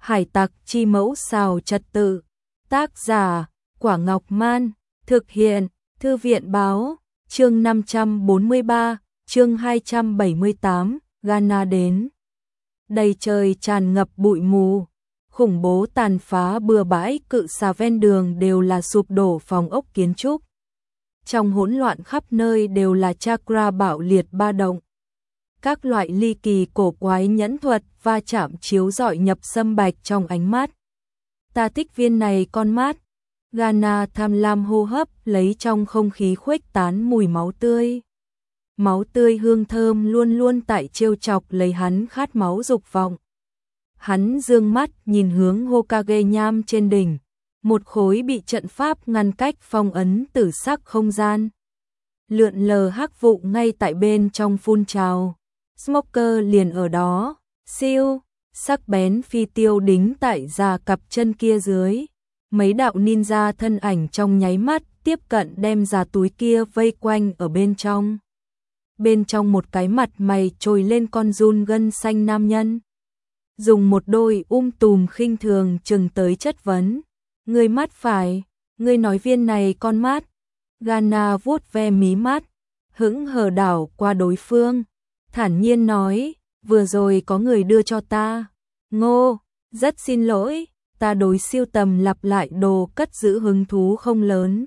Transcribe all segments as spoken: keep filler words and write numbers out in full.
Hải tặc chi mẫu xào trật tự. Tác giả, Quả Ngọc Man. Thực hiện, Thư viện báo. Chương năm trăm bốn mươi ba, chương hai trăm bảy mươi tám, Ghana đến. Đầy trời tràn ngập bụi mù. Khủng bố tàn phá bừa bãi, cự xà ven đường đều là sụp đổ phòng ốc kiến trúc. Trong hỗn loạn khắp nơi đều là chakra bạo liệt ba động. Các loại ly kỳ cổ quái nhẫn thuật va chạm chiếu rọi nhập sâm bạch trong ánh mắt. Ta thích viên này con mát. Ghana tham lam hô hấp lấy trong không khí khuếch tán mùi máu tươi. Máu tươi hương thơm luôn luôn tại trêu chọc lấy hắn khát máu dục vọng. Hắn dương mắt nhìn hướng Hokage nham trên đỉnh, một khối bị trận pháp ngăn cách phong ấn tử sắc không gian. Lượn lờ hắc vụ ngay tại bên trong phun trào. Smoker liền ở đó, siêu, sắc bén phi tiêu đính tại già cặp chân kia dưới. Mấy đạo ninja thân ảnh trong nháy mắt tiếp cận đem già túi kia vây quanh ở bên trong. Bên trong một cái mặt mày trồi lên con giun gân xanh nam nhân. Dùng một đôi um tùm khinh thường chừng tới chất vấn. Ngươi mắt phải, ngươi nói viên này con mát. Ghana vuốt ve mí mắt, hững hờ đảo qua đối phương. Thản nhiên nói, vừa rồi có người đưa cho ta. Ngô, rất xin lỗi, ta đối siêu tầm lặp lại đồ cất giữ hứng thú không lớn.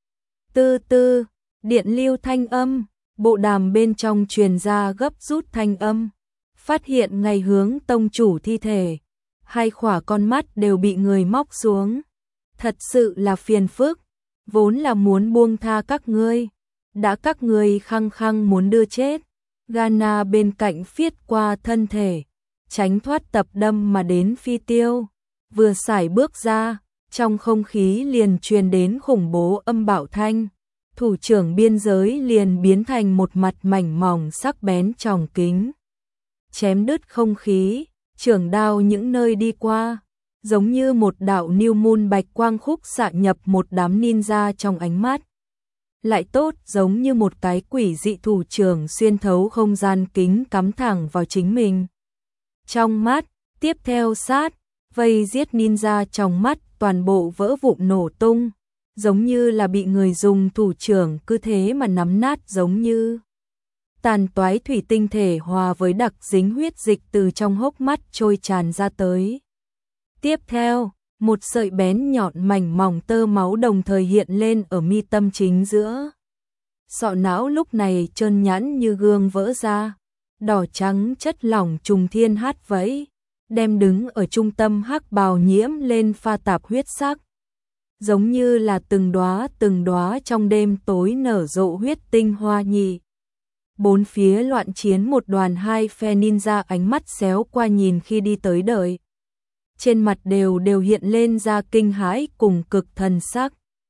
Tư tư, điện lưu thanh âm, bộ đàm bên trong truyền ra gấp rút thanh âm. Phát hiện ngày hướng tông chủ thi thể, hai khỏa con mắt đều bị người móc xuống. Thật sự là phiền phức, vốn là muốn buông tha các ngươi, đã các ngươi khăng khăng muốn đưa chết. Ghana bên cạnh phiết qua thân thể, tránh thoát tập đâm mà đến phi tiêu. Vừa sải bước ra, trong không khí liền truyền đến khủng bố âm bạo thanh. Thủ trưởng biên giới liền biến thành một mặt mảnh mỏng sắc bén tròng kính. Chém đứt không khí, trường đao những nơi đi qua, giống như một đạo new moon bạch quang khúc xạ nhập một đám ninja trong ánh mắt. Lại tốt giống như một cái quỷ dị thủ trưởng xuyên thấu không gian kính cắm thẳng vào chính mình. Trong mắt, tiếp theo sát, vây giết ninja trong mắt toàn bộ vỡ vụn nổ tung, giống như là bị người dùng thủ trưởng cứ thế mà nắm nát giống như. Tàn toái thủy tinh thể hòa với đặc dính huyết dịch từ trong hốc mắt trôi tràn ra tới. Tiếp theo, một sợi bén nhọn mảnh mỏng tơ máu đồng thời hiện lên ở mi tâm chính giữa. Sọ não lúc này trơn nhẵn như gương vỡ ra, đỏ trắng chất lỏng trùng thiên hát vẫy, đem đứng ở trung tâm hắc bào nhiễm lên pha tạp huyết sắc. Giống như là từng đóa từng đóa trong đêm tối nở rộ huyết tinh hoa nhị. Bốn phía loạn chiến một đoàn hai phe ninja ánh mắt xéo qua nhìn khi đi tới đợi. Trên mặt đều đều hiện lên ra kinh hãi cùng cực thần sắc.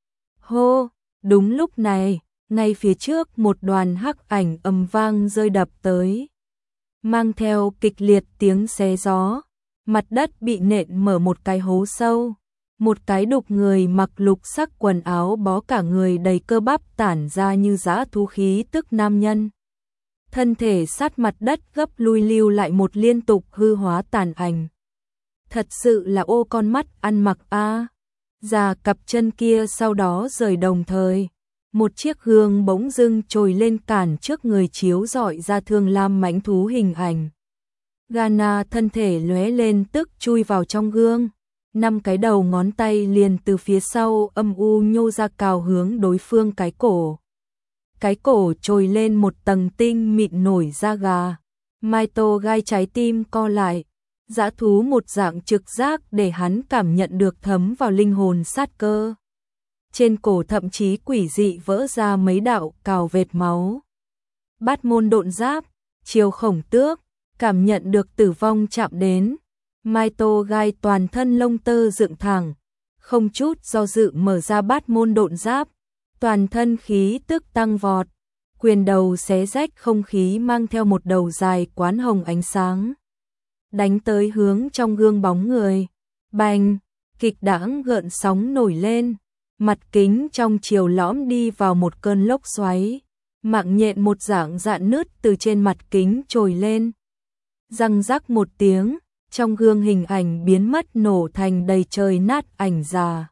Hô, đúng lúc này, ngay phía trước một đoàn hắc ảnh ầm vang rơi đập tới. Mang theo kịch liệt tiếng xé gió, mặt đất bị nện mở một cái hố sâu. Một cái đục người mặc lục sắc quần áo bó cả người đầy cơ bắp tản ra như dã thú khí tức nam nhân. Thân thể sát mặt đất gấp lui lưu lại một liên tục hư hóa tàn ảnh. Thật sự là ô con mắt ăn mặc a. Già cặp chân kia sau đó rời đồng thời. Một chiếc gương bỗng dưng trồi lên cản trước người chiếu rọi ra thương lam mãnh thú hình ảnh. Ghana thân thể lóe lên tức chui vào trong gương. Năm cái đầu ngón tay liền từ phía sau âm u nhô ra cào hướng đối phương cái cổ. Cái cổ trồi lên một tầng tinh mịn nổi da gà. Maito gai trái tim co lại. Dã thú một dạng trực giác để hắn cảm nhận được thấm vào linh hồn sát cơ. Trên cổ thậm chí quỷ dị vỡ ra mấy đạo cào vệt máu. Bát môn độn giáp, chiều khổng tước, cảm nhận được tử vong chạm đến. Maito gai toàn thân lông tơ dựng thẳng, không chút do dự mở ra bát môn độn giáp, toàn thân khí tức tăng vọt, quyền đầu xé rách không khí mang theo một đầu dài quán hồng ánh sáng. Đánh tới hướng trong gương bóng người, bành, kịch đãng gợn sóng nổi lên, mặt kính trong chiều lõm đi vào một cơn lốc xoáy, mạng nhện một dạng dạn nứt từ trên mặt kính trồi lên. Răng rắc một tiếng, trong gương hình ảnh biến mất nổ thành đầy trời nát ảnh già.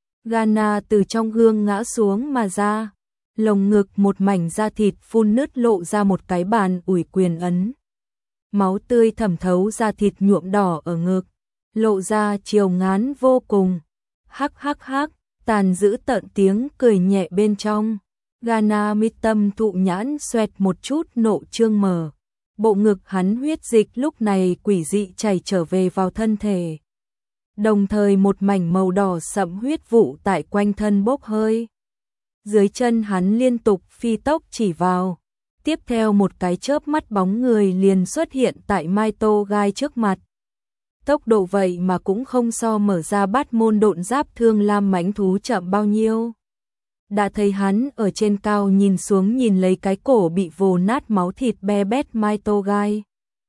Gana từ trong gương ngã xuống mà ra, lồng ngực một mảnh da thịt phun nứt lộ ra một cái bàn ủi quyền ấn. Máu tươi thẩm thấu da thịt nhuộm đỏ ở ngực, lộ ra chiều ngán vô cùng. Hắc hắc hắc, tàn giữ tợn tiếng cười nhẹ bên trong. Gana mi tâm thụ nhãn xoẹt một chút nộ trương mở. Bộ ngực hắn huyết dịch lúc này quỷ dị chảy trở về vào thân thể. Đồng thời một mảnh màu đỏ sẫm huyết vụ tại quanh thân bốc hơi. Dưới chân hắn liên tục phi tốc chỉ vào. Tiếp theo một cái chớp mắt bóng người liền xuất hiện tại Mai Tô Gai trước mặt. Tốc độ vậy mà cũng không so mở ra bát môn độn giáp thương lam mãnh thú chậm bao nhiêu. Đã thấy hắn ở trên cao nhìn xuống nhìn lấy cái cổ bị vồ nát máu thịt be bét Mai Tô Gai.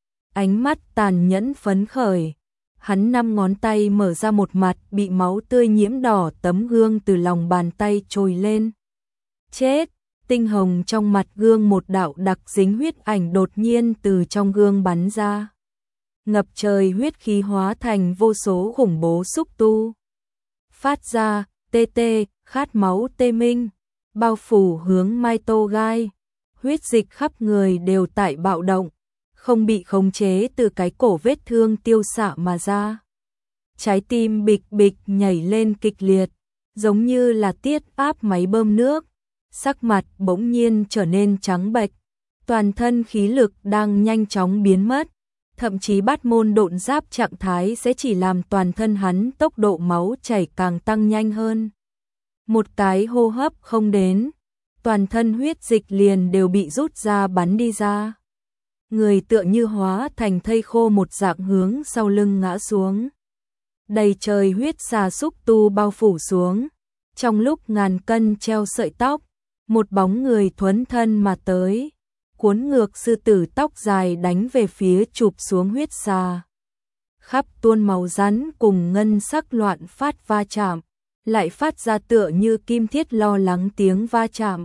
Ánh mắt tàn nhẫn phấn khởi. Hắn năm ngón tay mở ra một mặt bị máu tươi nhiễm đỏ tấm gương từ lòng bàn tay trồi lên. Chết! Tinh hồng trong mặt gương một đạo đặc dính huyết ảnh đột nhiên từ trong gương bắn ra. Ngập trời huyết khí hóa thành vô số khủng bố xúc tu. Phát ra, tê tê, khát máu tê minh, bao phủ hướng Mai Tô Gai. Huyết dịch khắp người đều tại bạo động, không bị khống chế từ cái cổ vết thương tiêu xạ mà ra. Trái tim bịch bịch nhảy lên kịch liệt, giống như là tiết áp máy bơm nước. Sắc mặt bỗng nhiên trở nên trắng bệch, toàn thân khí lực đang nhanh chóng biến mất, thậm chí bát môn độn giáp trạng thái sẽ chỉ làm toàn thân hắn tốc độ máu chảy càng tăng nhanh hơn. Một cái hô hấp không đến, toàn thân huyết dịch liền đều bị rút ra bắn đi ra. Người tựa như hóa thành thây khô một dạng hướng sau lưng ngã xuống. Đầy trời huyết xà xúc tu bao phủ xuống, trong lúc ngàn cân treo sợi tóc. Một bóng người thuấn thân mà tới, cuốn ngược sư tử tóc dài đánh về phía chụp xuống huyết xà. Khắp tuôn màu rắn cùng ngân sắc loạn phát va chạm, lại phát ra tựa như kim thiết lo lắng tiếng va chạm.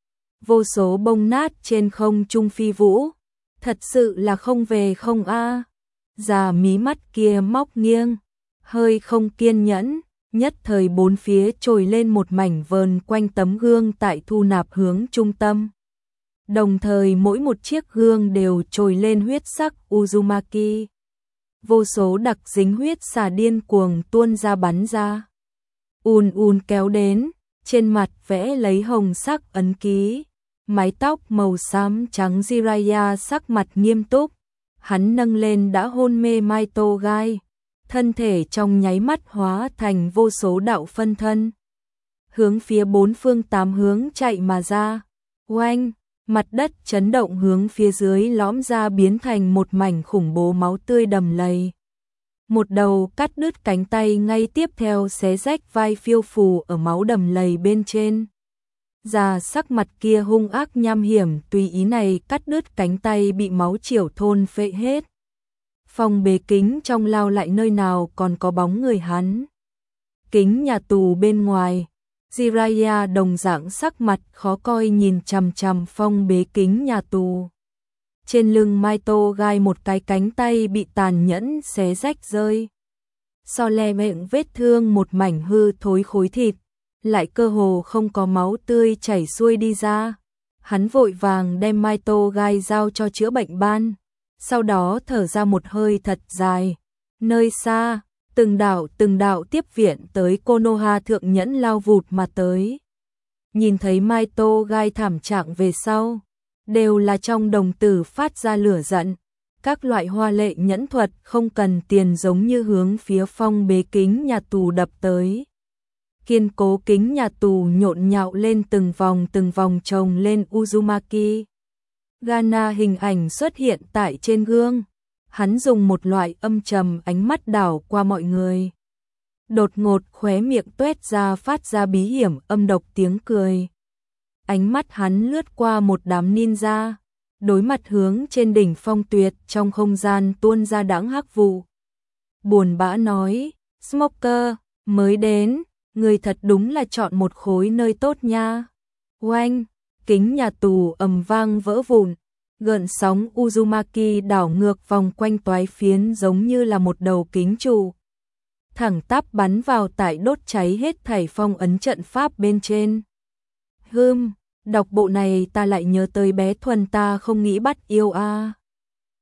Vô số bông nát trên không trung phi vũ, thật sự là không về không a. Già mí mắt kia móc nghiêng, hơi không kiên nhẫn. Nhất thời bốn phía trồi lên một mảnh vờn quanh tấm gương tại thu nạp hướng trung tâm. Đồng thời mỗi một chiếc gương đều trồi lên huyết sắc Uzumaki. Vô số đặc dính huyết xà điên cuồng tuôn ra bắn ra. Ùn ùn kéo đến, trên mặt vẽ lấy hồng sắc ấn ký. Mái tóc màu xám trắng Jiraiya sắc mặt nghiêm túc. Hắn nâng lên đã hôn mê Mai Tô Gai. Thân thể trong nháy mắt hóa thành vô số đạo phân thân. Hướng phía bốn phương tám hướng chạy mà ra. Oanh, mặt đất chấn động hướng phía dưới lõm ra biến thành một mảnh khủng bố máu tươi đầm lầy. Một đầu cắt đứt cánh tay ngay tiếp theo xé rách vai phiêu phù ở máu đầm lầy bên trên. Già sắc mặt kia hung ác nham hiểm tùy ý này cắt đứt cánh tay bị máu chiểu thôn phệ hết. Phòng bế kính trong lao lại nơi nào còn có bóng người hắn. Kính nhà tù bên ngoài, Jiraiya đồng dạng sắc mặt khó coi nhìn chằm chằm phong bế kính nhà tù. Trên lưng Mai Tô Gai một cái cánh tay bị tàn nhẫn xé rách rơi. So le miệng vết thương một mảnh hư thối khối thịt, lại cơ hồ không có máu tươi chảy xuôi đi ra. Hắn vội vàng đem Mai Tô Gai giao cho chữa bệnh ban. Sau đó thở ra một hơi thật dài. Nơi xa, từng đạo từng đạo tiếp viện tới Konoha thượng nhẫn lao vụt mà tới. Nhìn thấy Mai Tô Gai thảm trạng về sau, đều là trong đồng tử phát ra lửa giận. Các loại hoa lệ nhẫn thuật không cần tiền giống như hướng phía phong bế kính nhà tù đập tới. Kiên cố kính nhà tù nhộn nhạo lên từng vòng từng vòng chồng lên Uzumaki. Gana hình ảnh xuất hiện tại trên gương. Hắn dùng một loại âm trầm ánh mắt đảo qua mọi người. Đột ngột khóe miệng tuét ra phát ra bí hiểm âm độc tiếng cười. Ánh mắt hắn lướt qua một đám ninja, đối mặt hướng trên đỉnh phong tuyệt trong không gian tuôn ra đãng hắc vụ. Buồn bã nói, Smoker, mới đến, người thật đúng là chọn một khối nơi tốt nha. Oanh, kính nhà tù ầm vang vỡ vụn, Gợn sóng Uzumaki đảo ngược vòng quanh toái phiến giống như là một đầu kính trụ. Thẳng tắp bắn vào tại đốt cháy hết thảy phong ấn trận pháp bên trên. Hưm, đọc bộ này ta lại nhớ tới bé Thuần ta không nghĩ bắt yêu a.